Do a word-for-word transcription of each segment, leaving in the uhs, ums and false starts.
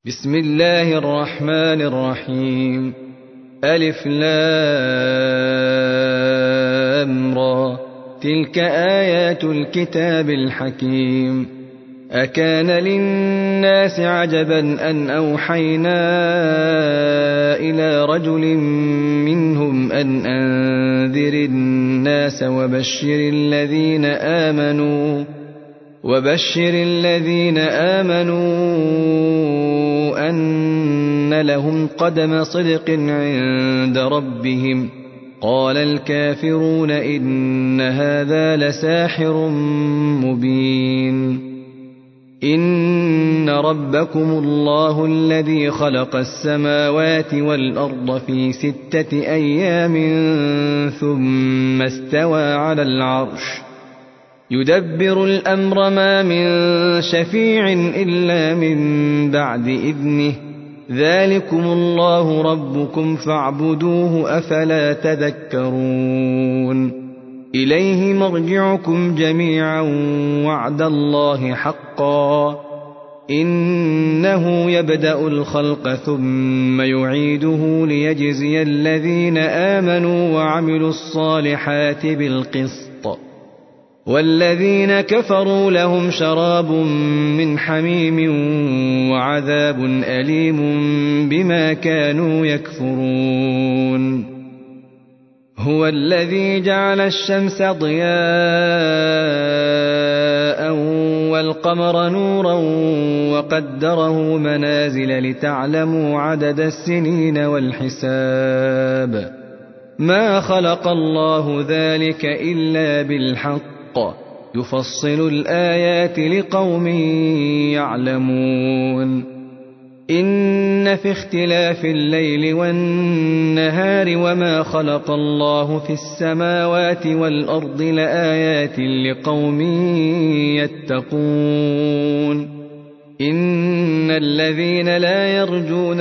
بسم الله الرحمن الرحيم. ألف لام را، تلك آيات الكتاب الحكيم. أكان للناس عجبا أن أوحينا إلى رجل منهم أن أنذر الناس وبشر الذين آمنوا وبشر الذين آمنوا أن لهم قدم صدق عند ربهم. قال الكافرون إن هذا لساحر مبين. إن ربكم الله الذي خلق السماوات والأرض في ستة أيام ثم استوى على العرش يدبر الأمر، ما من شفيع إلا من بعد إذنه. ذلكم الله ربكم فاعبدوه، أفلا تذكرون. إليه مرجعكم جميعا وعد الله حقا، إنه يبدأ الخلق ثم يعيده ليجزي الذين آمنوا وعملوا الصالحات بالقسط، والذين كفروا لهم شراب من حميم وعذاب أليم بما كانوا يكفرون. هو الذي جعل الشمس ضياء والقمر نورا وقدره منازل لتعلموا عدد السنين والحساب. ما خلق الله ذلك إلا بالحق، يفصل الآيات لقوم يعلمون. إن في اختلاف الليل والنهار وما خلق الله في السماوات والأرض لآيات لقوم يتقون. إن الذين لا يرجون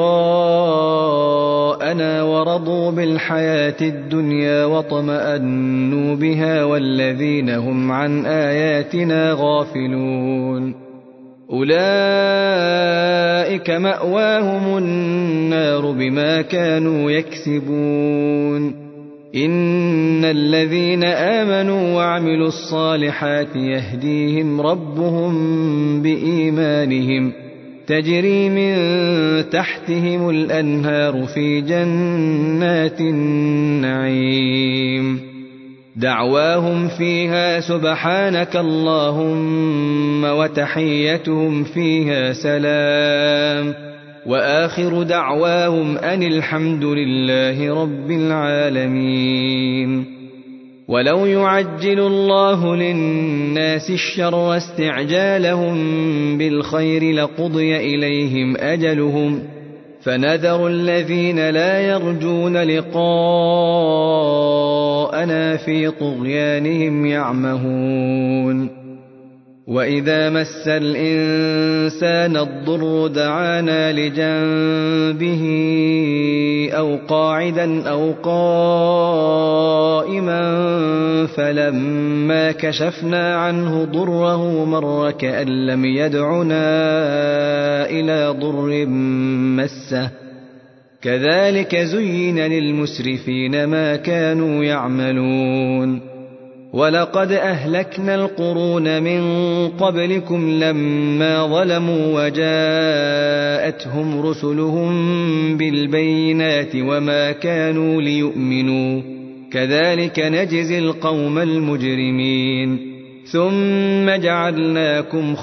لقاءنا ورضوا بالحياة الدنيا واطمأنوا بها والذين هم عن آياتنا غافلون أولئك مأواهم النار بما كانوا يكسبون. إن الذين آمنوا وعملوا الصالحات يهديهم ربهم بإيمانهم، تجري من تحتهم الأنهار في جنات النعيم. دعواهم فيها سبحانك اللهم وتحيتهم فيها سلام، وآخر دعواهم أن الحمد لله رب العالمين. ولو يعجل الله للناس الشر واستعجالهم بالخير لقضي إليهم أجلهم، فنذر الذين لا يرجون لقاءنا في طغيانهم يعمهون. وإذا مس الإنسان الضر دعانا لجنبه أو قاعدا أو قائما، فلما كشفنا عنه ضره مر كأن لم يدعنا إلى ضر مسه. كذلك زين للمسرفين ما كانوا يعملون. ولقد أهلكنا القرون من قبلكم لما ظلموا وجاءتهم رسلهم بالبينات وما كانوا ليؤمنوا، كذلك نجزي القوم المجرمين. ثم جعلناكم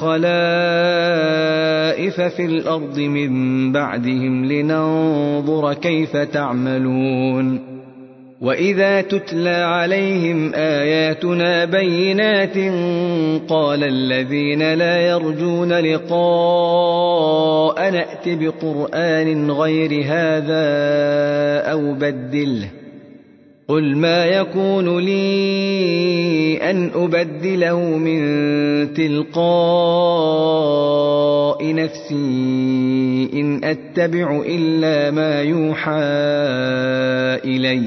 خلائف في الأرض من بعدهم لننظر كيف تعملون. وإذا تتلى عليهم آياتنا بينات قال الذين لا يرجون لقاء نأت بقرآن غير هذا أو بدله. قل ما يكون لي أن أبدله من تلقاء نفسي إن أتبع إلا ما يوحى إلي،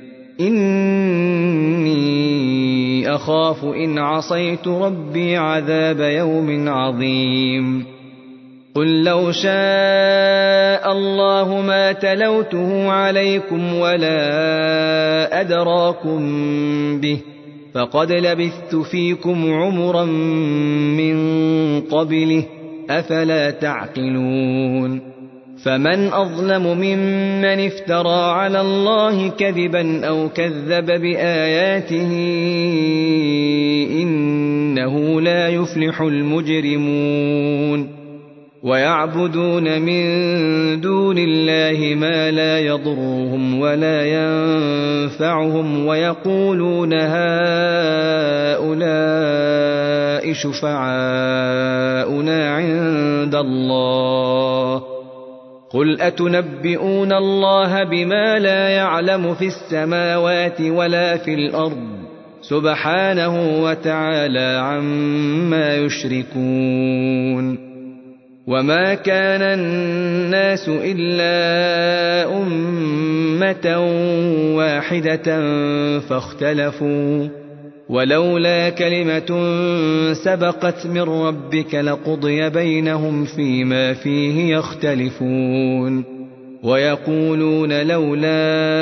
إني أخاف إن عصيت ربي عذاب يوم عظيم. قل لو شاء الله ما تلوته عليكم ولا أدراكم به فقد لبثت فيكم عمرا من قبله أفلا تعقلون فمن أظلم ممن افترى على الله كذبا أو كذب بآياته إنه لا يفلح المجرمون ويعبدون من دون الله ما لا يضرهم ولا ينفعهم ويقولون هؤلاء شفعاؤنا عند الله قل أتنبئون الله بما لا يعلم في السماوات ولا في الأرض سبحانه وتعالى عما يشركون وما كان الناس إلا أمة واحدة فاختلفوا ولولا كلمة سبقت من ربك لقضي بينهم فيما فيه يختلفون ويقولون لولا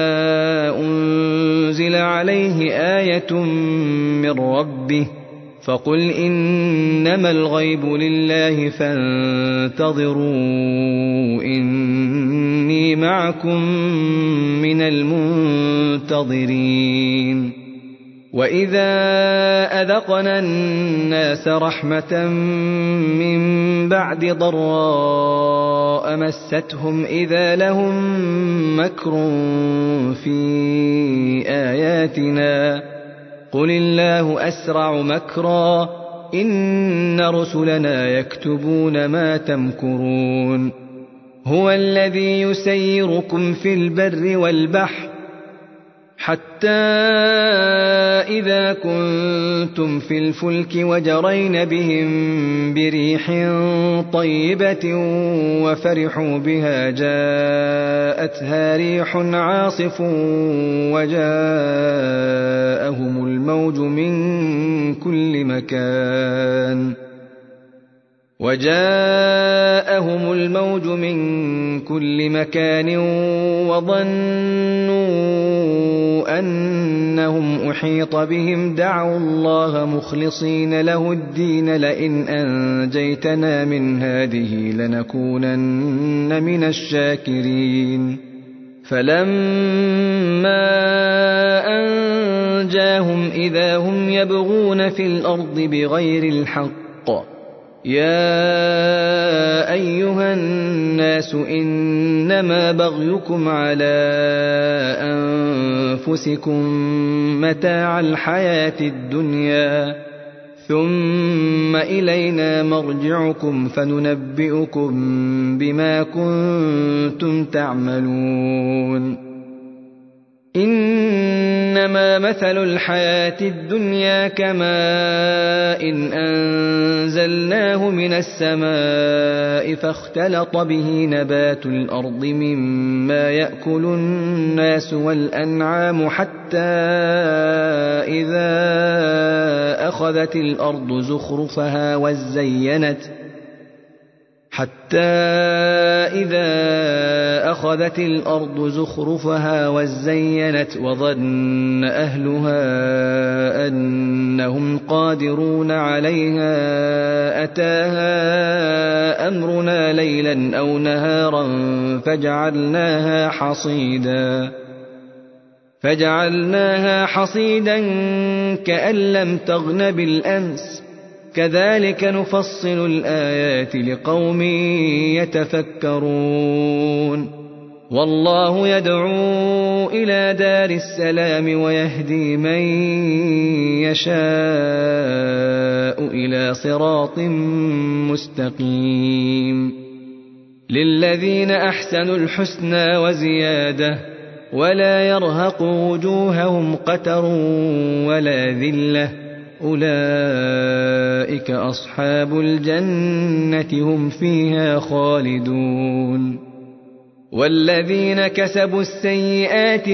أنزل عليه آية من ربه فقل إنما الغيب لله فانتظروا إني معكم من المنتظرين وإذا أذقنا الناس رحمة من بعد ضراء مستهم إذا لهم مكر في آياتنا قل الله أسرع مكرا إن رسلنا يكتبون ما تمكرون هو الذي يسيركم في البر والبحر حتى إذا كنتم في الفلك وجرين بهم بريح طيبة وفرحوا بها جاءتها ريح عاصف وجاءهم الموج من كل مكان وجاءهم الموج من كل مكان وظنوا أنهم أحيط بهم دعوا الله مخلصين له الدين لئن أنجيتنا من هذه لنكونن من الشاكرين فلما أنجاهم إذا هم يبغون في الأرض بغير الحق يا أيها الناس إنما بغيكم على أنفسكم متاع الحياة الدنيا ثم إلينا مرجعكم فننبئكم بما كنتم تعملون إنما مثل الحياة الدنيا كماء إن أنزلناه من السماء فاختلط به نبات الأرض مما يأكل الناس والأنعام حتى إذا أخذت الأرض زخرفها وزينت حتى إذا أخذت الأرض زخرفها وزينت وظن أهلها أنهم قادرون عليها أتاها أمرنا ليلا أو نهارا فجعلناها حصيدا فجعلناها حصيدا كأن لم تغن بالأمس كذلك نفصل الآيات لقوم يتفكرون والله يدعو إلى دار السلام ويهدي من يشاء إلى صراط مستقيم للذين أحسنوا الحسنى وزيادة ولا يرهق وجوههم قتر ولا ذلة أولئك أصحاب الجنة هم فيها خالدون والذين كسبوا السيئات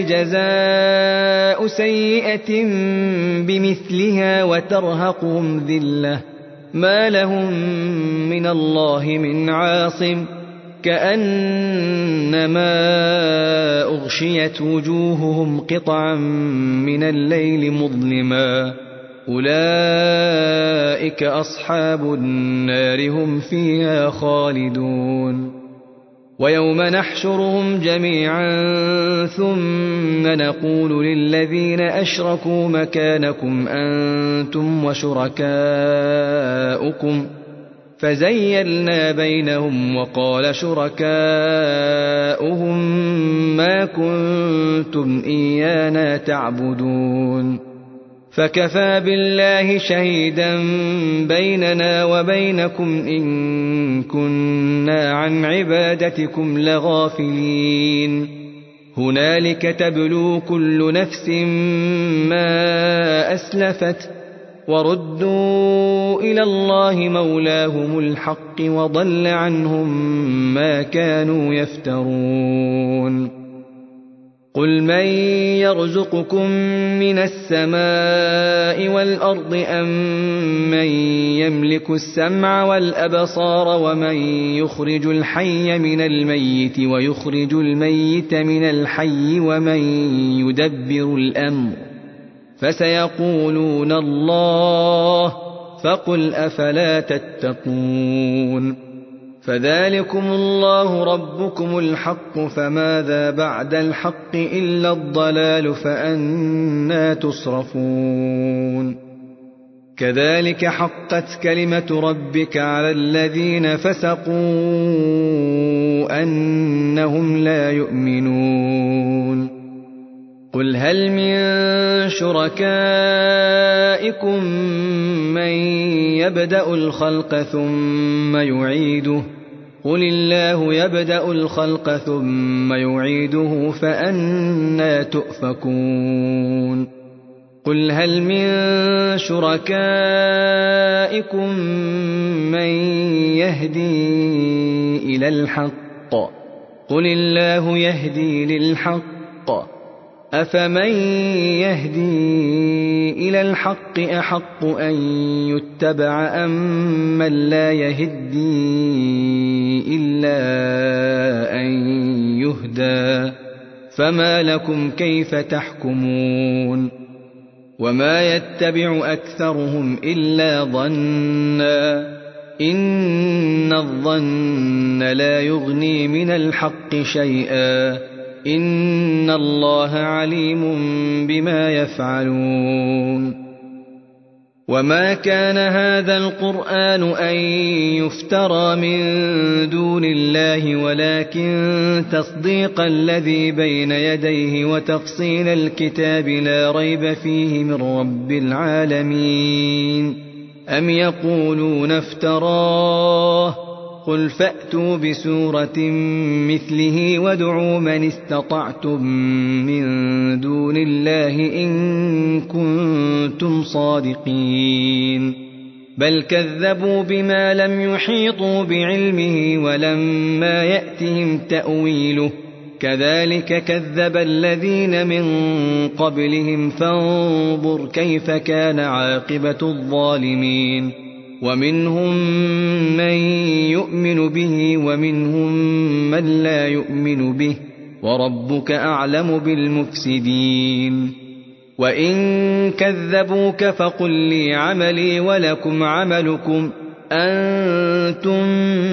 جزاء سيئة بمثلها وترهقهم ذلة ما لهم من الله من عاصم كأنما أغشيت وجوههم قطعا من الليل مظلما أولئك أصحاب النار هم فيها خالدون ويوم نحشرهم جميعا ثم نقول للذين أشركوا مكانكم أنتم وشركاؤكم فزيلنا بينهم وقال شركاؤهم ما كنتم إيانا تعبدون فكفى بالله شهيدا بيننا وبينكم إن كنا عن عبادتكم لغافلين هنالك تبلو كل نفس ما أسلفت وردوا إلى الله مولاهم الحق وضل عنهم ما كانوا يفترون قل من يرزقكم من السماء والأرض أم من يملك السمع والأبصار ومن يخرج الحي من الميت ويخرج الميت من الحي ومن يدبر الأمر فسيقولون الله فقل أفلا تتقون فذلكم الله ربكم الحق فماذا بعد الحق إلا الضلال فأنى تصرفون كذلك حقت كلمة ربك على الذين فسقوا أنهم لا يؤمنون قل هل من شركائكم من يبدأ الخلق ثم يعيده قل الله يبدأ الخلق ثم يعيده فأنى تؤفكون قل هل من شركائكم من يهدي إلى الحق قل الله يهدي للحق أفمن يهدي إلى الحق أحق أن يتبع أم من لا يهدي إلا أن يهدى فما لكم كيف تحكمون وما يتبع أكثرهم إلا ظنا إن الظن لا يغني من الحق شيئا إن الله عليم بما يفعلون وما كان هذا القرآن أن يفترى من دون الله ولكن تصديق الذي بين يديه وتفصيل الكتاب لا ريب فيه من رب العالمين أم يقولون افتراه قل فأتوا بسورة مثله وادعوا من استطعتم من دون الله إن كنتم صادقين بل كذبوا بما لم يحيطوا بعلمه ولما يأتهم تأويله كذلك كذب الذين من قبلهم فانظر كيف كان عاقبة الظالمين ومنهم من يؤمن به ومنهم من لا يؤمن به وربك أعلم بالمفسدين وإن كذبوك فقل لي عملي ولكم عملكم أنتم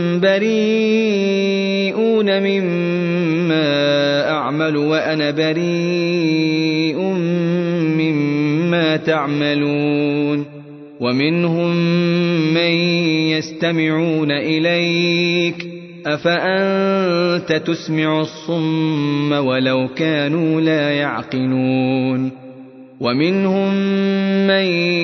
بريئون مما أعمل وأنا بريء مما تعملون ومنهم من يستمعون إليك أفأنت تسمع الصم ولو كانوا لا يعقلون ومنهم من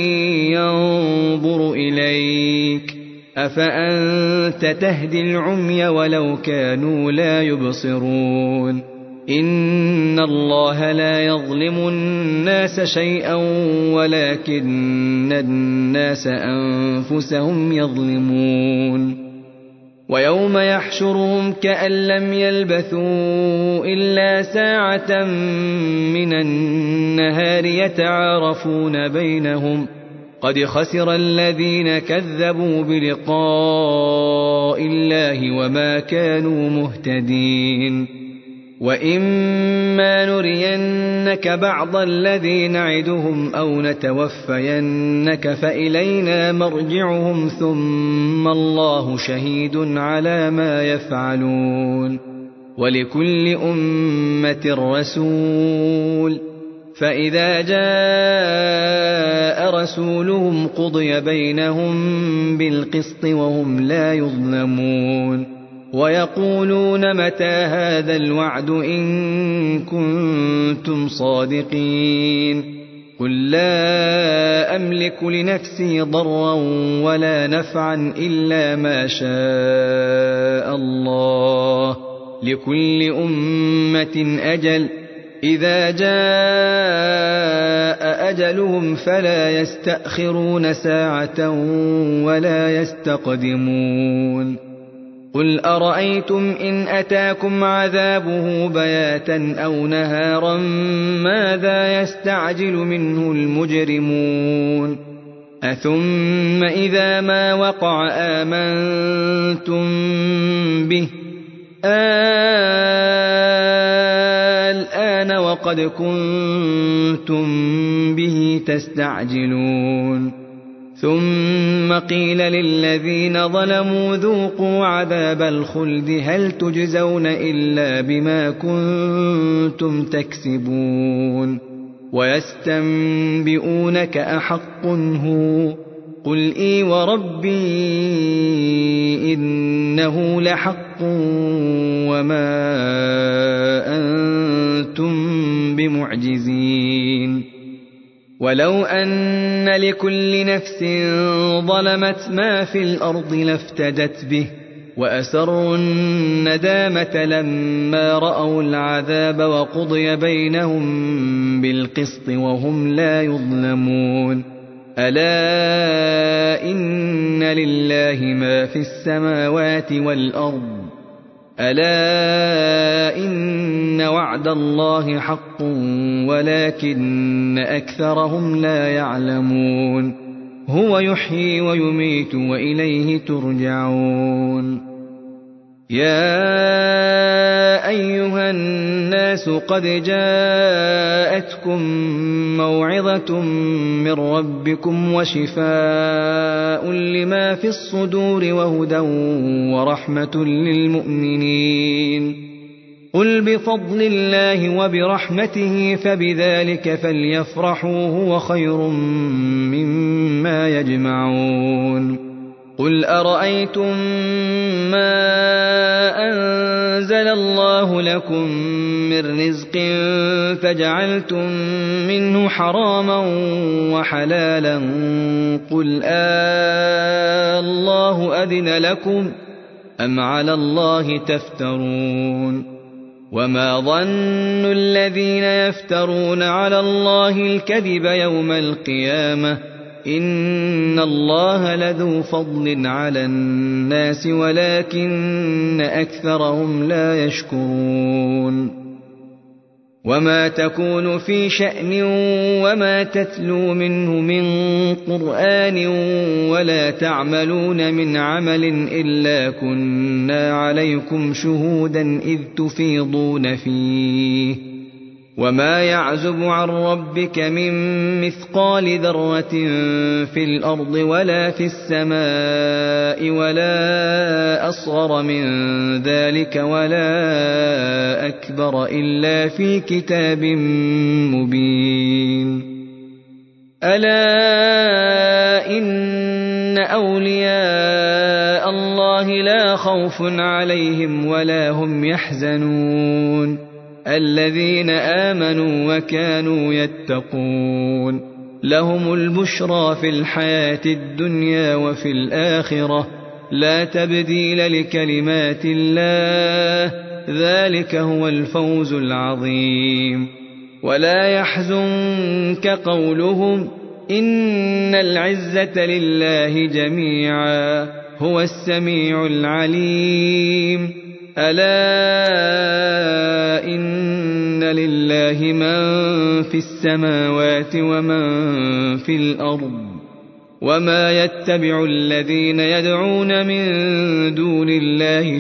ينظر إليك أفأنت تهدي العمي ولو كانوا لا يبصرون إن الله لا يظلم الناس شيئا ولكن الناس أنفسهم يظلمون ويوم يحشرهم كأن لم يلبثوا إلا ساعة من النهار يتعارفون بينهم قد خسر الذين كذبوا بلقاء الله وما كانوا مهتدين وإما نرينك بعض الذي نعدهم أو نتوفينك فإلينا مرجعهم ثم الله شهيد على ما يفعلون ولكل أمة رسول فإذا جاء رسولهم قضي بينهم بالقسط وهم لا يظلمون ويقولون متى هذا الوعد إن كنتم صادقين قل لا أملك لنفسي ضرا ولا نفعا إلا ما شاء الله لكل أمة أجل إذا جاء أجلهم فلا يستأخرون ساعة ولا يستقدمون قل أرأيتم إن أتاكم عذابه بياتا أو نهارا ماذا يستعجل منه المجرمون أثم إذا ما وقع آمنتم به الآن وقد كنتم به تستعجلون ثم قيل للذين ظلموا ذوقوا عذاب الخلد هل تجزون إلا بما كنتم تكسبون ويستنبئونك أحق هو قل إي وربي إنه لحق وما أنتم بمعجزين ولو أن لكل نفس ظلمت ما في الأرض لافتدت به وأسروا الندامة لما رأوا العذاب وقضي بينهم بالقسط وهم لا يظلمون ألا إن لله ما في السماوات والأرض ألا إن وعد الله حق ولكن أكثرهم لا يعلمون هو يحيي ويميت وإليه ترجعون يا أيها الناس قد جاءتكم موعظة من ربكم وشفاء لما في الصدور وهدى ورحمة للمؤمنين قل بفضل الله وبرحمته فبذلك فليفرحوا هو خير مما يجمعون قل أرأيتم ما أنزل الله لكم من رزق فجعلتم منه حراما وحلالا قل آه الله أذن لكم أم على الله تفترون وما ظن الذين يفترون على الله الكذب يوم القيامة إن الله لذو فضل على الناس ولكن أكثرهم لا يشكرون وما تكون في شأن وما تتلو منه من قرآن ولا تعملون من عمل إلا كنا عليكم شهودا إذ تفيضون فيه وما يعزب عن ربك من مثقال ذرة في الأرض ولا في السماء ولا أصغر من ذلك ولا أكبر إلا في كتاب مبين ألا إن أولياء الله لا خوف عليهم ولا هم يحزنون الذين آمنوا وكانوا يتقون لهم البشرى في الحياة الدنيا وفي الآخرة لا تبديل لكلمات الله ذلك هو الفوز العظيم ولا يحزنك قولهم إن العزة لله جميعا هو السميع العليم ألا إن لله من في السماوات ومن في الأرض وما يتبع الذين يدعون من دون الله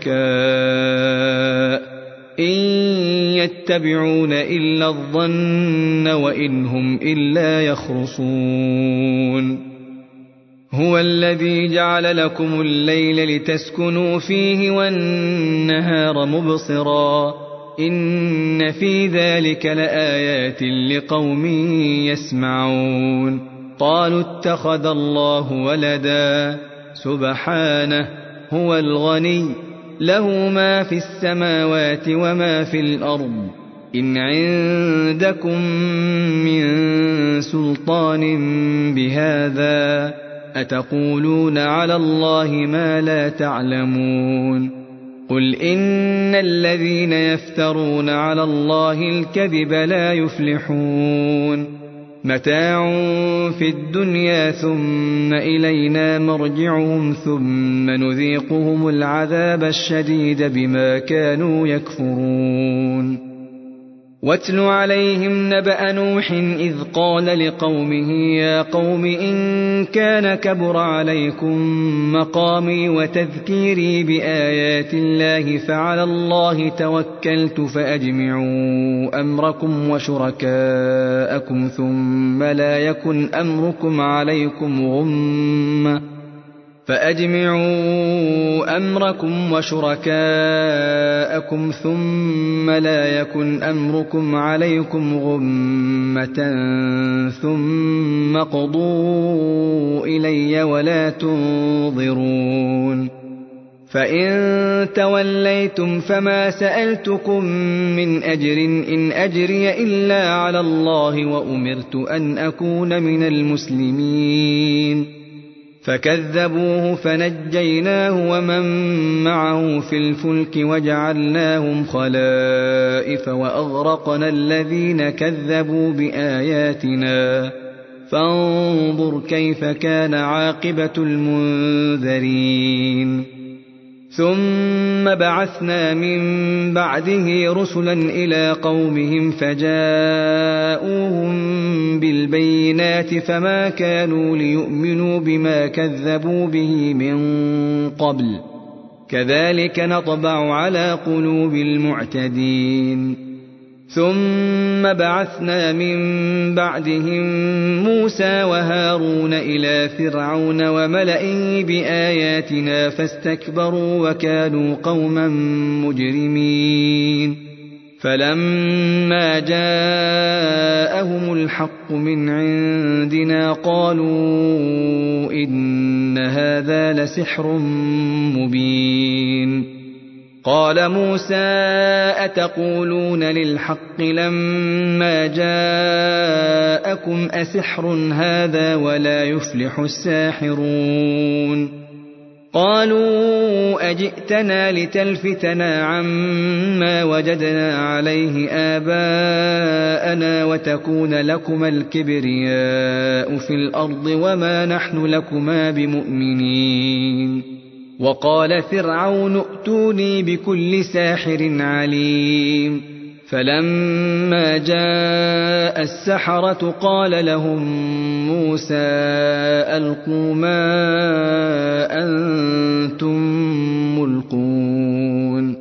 شركاء إن يتبعون إلا الظن وإن هم إلا يخرصون هو الذي جعل لكم الليل لتسكنوا فيه والنهار مبصرا إن في ذلك لآيات لقوم يسمعون قالوا اتخذ الله ولدا سبحانه هو الغني له ما في السماوات وما في الأرض إن عندكم من سلطان بهذا أتقولون على الله ما لا تعلمون قل إن الذين يفترون على الله الكذب لا يفلحون متاع في الدنيا ثم إلينا مرجعهم ثم نذيقهم العذاب الشديد بما كانوا يكفرون واتل عليهم نبأ نوح إذ قال لقومه يا قوم إن كان كبر عليكم مقامي وتذكيري بآيات الله فعلى الله توكلت فأجمعوا أمركم وشركاءكم ثم لا يكن أمركم عليكم غمة فأجمعوا أمركم وشركاءكم ثم لا يكن أمركم عليكم غمة ثم قضوا إلي ولا تنظرون فإن توليتم فما سألتكم من أجر إن أجري إلا على الله وأمرت أن أكون من المسلمين فكذبوه فنجيناه ومن معه في الفلك وجعلناهم خلائف وأغرقنا الذين كذبوا بآياتنا فانظر كيف كان عاقبة المنذرين ثم بعثنا من بعده رسلا إلى قومهم فجاءوهم بالبينات فما كانوا ليؤمنوا بما كذبوا به من قبل كذلك نطبع على قلوب المعتدين ثم بعثنا من بعدهم موسى وهارون إلى فرعون وملئه بآياتنا فاستكبروا وكانوا قوما مجرمين فلما جاءهم الحق من عندنا قالوا إن هذا لسحر مبين قال موسى أتقولون للحق لما جاءكم أسحر هذا ولا يفلح الساحرون قالوا أجئتنا لتلفتنا عما وجدنا عليه آباءنا وتكون لكما الكبرياء في الأرض وما نحن لكما بمؤمنين وقال فرعون ائتوني بكل ساحر عليم فلما جاء السحرة قال لهم موسى ألقوا ما أنتم ملقون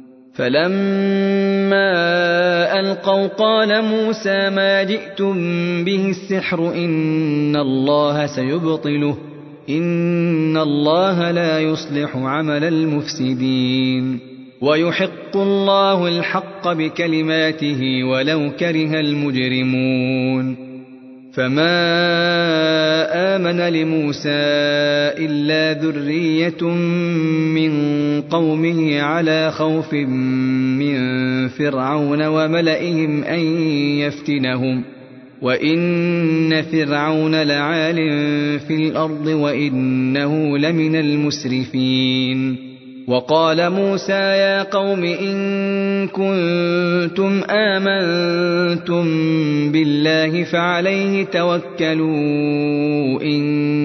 فلما ألقوا قال موسى ما جئتم به السحر إن الله سيبطله إن الله لا يصلح عمل المفسدين ويحق الله الحق بكلماته ولو كره المجرمون فما آمن لموسى إلا ذرية من قومه على خوف من فرعون وملئهم أن يفتنهم وإن فرعون لعال في الأرض وإنه لمن المسرفين وقال موسى يا قوم إن كنتم آمنتم بالله فعليه توكلوا إن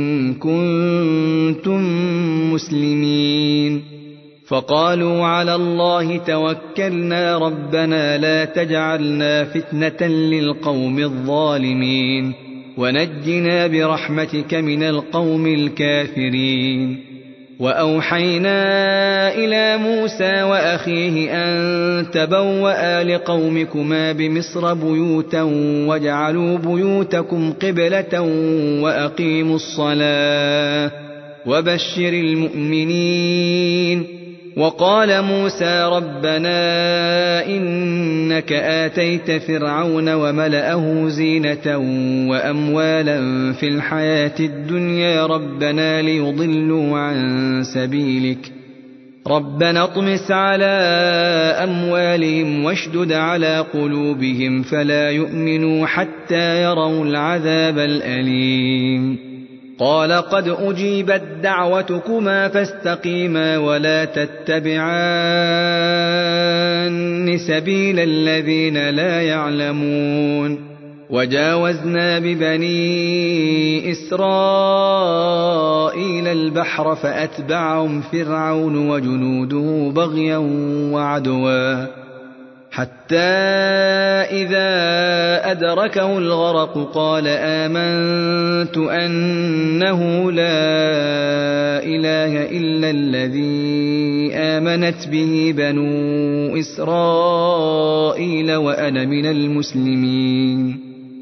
كنتم مسلمين فقالوا على الله توكلنا ربنا لا تجعلنا فتنة للقوم الظالمين ونجنا برحمتك من القوم الكافرين. وأوحينا إلى موسى وأخيه أن تبوأ لقومكما بمصر بيوتا واجعلوا بيوتكم قبلة وأقيموا الصلاة وبشر المؤمنين. وقال موسى ربنا إنك آتيت فرعون وملأه زينة وأموالا في الحياة الدنيا ربنا ليضلوا عن سبيلك ربنا اطمس على أموالهم واشدد على قلوبهم فلا يؤمنوا حتى يروا العذاب الأليم. قال قد أجيبت دعوتكما فاستقيما ولا تتبعان سبيل الذين لا يعلمون. وجاوزنا ببني إسرائيل البحر فأتبعهم فرعون وجنوده بغيا وعدوا حتى إذا أدركه الغرق قال آمنت أنه لا إله إلا الذي آمنت به بنو إسرائيل وأنا من المسلمين.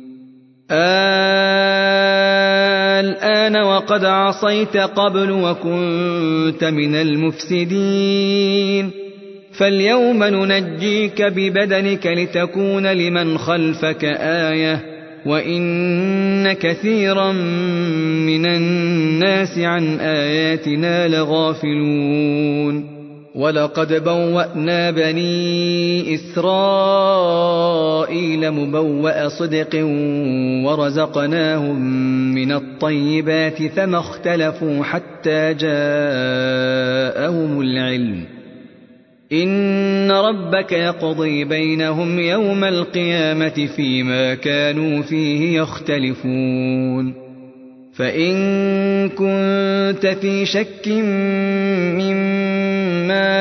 الآن وقد عصيت قبل وكنت من المفسدين فاليوم ننجيك ببدنك لتكون لمن خلفك آية وإن كثيرا من الناس عن آياتنا لغافلون. ولقد بوأنا بني إسرائيل مبوأ صدق ورزقناهم من الطيبات فما اختلفوا حتى جاءهم العلم إن ربك يقضي بينهم يوم القيامة فيما كانوا فيه يختلفون. فإن كنت في شك مما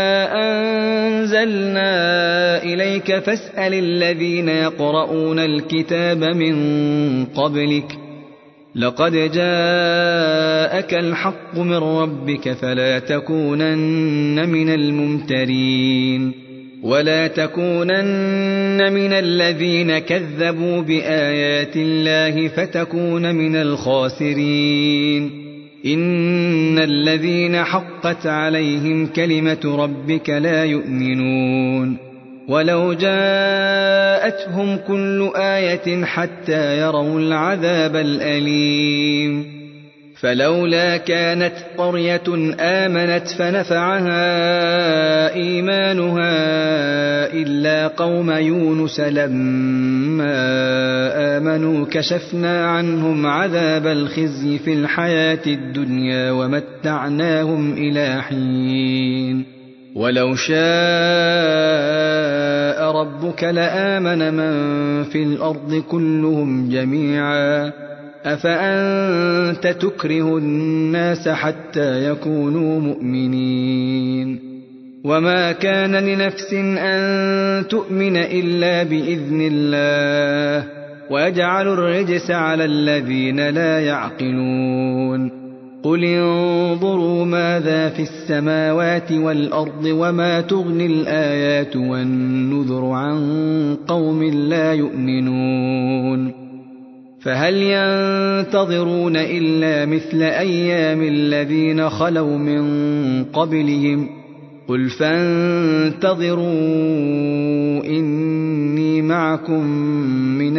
أنزلنا إليك فاسأل الذين يقرؤون الكتاب من قبلك لقد جاءك الحق من ربك فلا تكونن من الممترين ولا تكونن من الذين كذبوا بآيات الله فتكون من الخاسرين. إن الذين حقت عليهم كلمة ربك لا يؤمنون ولو جاءتهم كل آية حتى يروا العذاب الأليم. فلولا كانت قرية آمنت فنفعها إيمانها إلا قوم يونس لما آمنوا كشفنا عنهم عذاب الخزي في الحياة الدنيا ومتعناهم إلى حين. ولو شاء ربك لآمن من في الأرض كلهم جميعا أفأنت تكره الناس حتى يكونوا مؤمنين. وما كان لنفس أن تؤمن إلا بإذن الله ويجعل الرجس على الذين لا يعقلون. قل انظروا ماذا في السماوات والأرض وما تغني الآيات والنذر عن قوم لا يؤمنون. فهل ينتظرون إلا مثل أيام الذين خلوا من قبلهم قل فانتظروا إني معكم من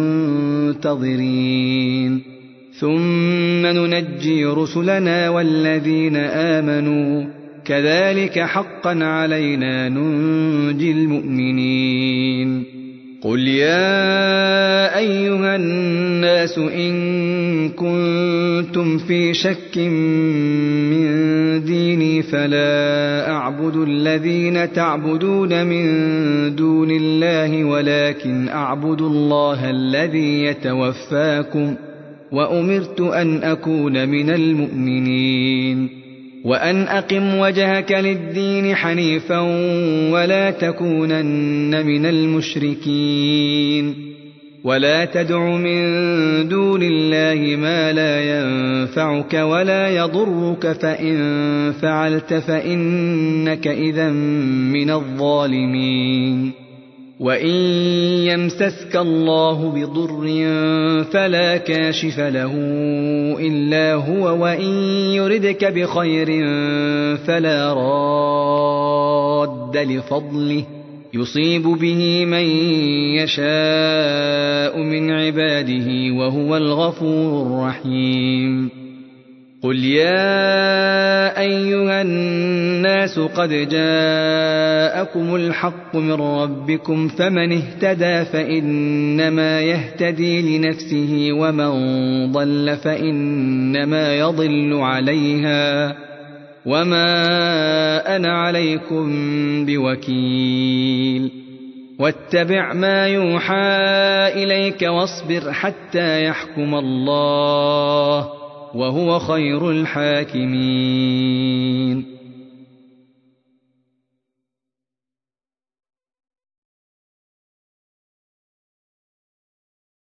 المنتظرين ثم ننجي رسلنا والذين آمنوا كذلك حقا علينا ننجي المؤمنين. قل يا أيها الناس إن كنتم في شك من ديني فلا أعبد الذين تعبدون من دون الله ولكن أعبد الله الذي يتوفاكم وأمرت أن أكون من المؤمنين وأن أقم وجهك للدين حنيفا ولا تكونن من المشركين. ولا تدع من دون الله ما لا ينفعك ولا يضرك فإن فعلت فإنك إذا من الظالمين وإن يمسسك الله بضر فلا كاشف له إلا هو وإن يردك بخير فلا راد لفضله يصيب به من يشاء من عباده وهو الغفور الرحيم قل يا أيها الناس قد جاءكم الحق من ربكم فمن اهتدى فإنما يهتدي لنفسه ومن ضل فإنما يضل عليها وما أنا عليكم بوكيل واتبع ما يوحى إليك واصبر حتى يحكم الله وهو خير الحاكمين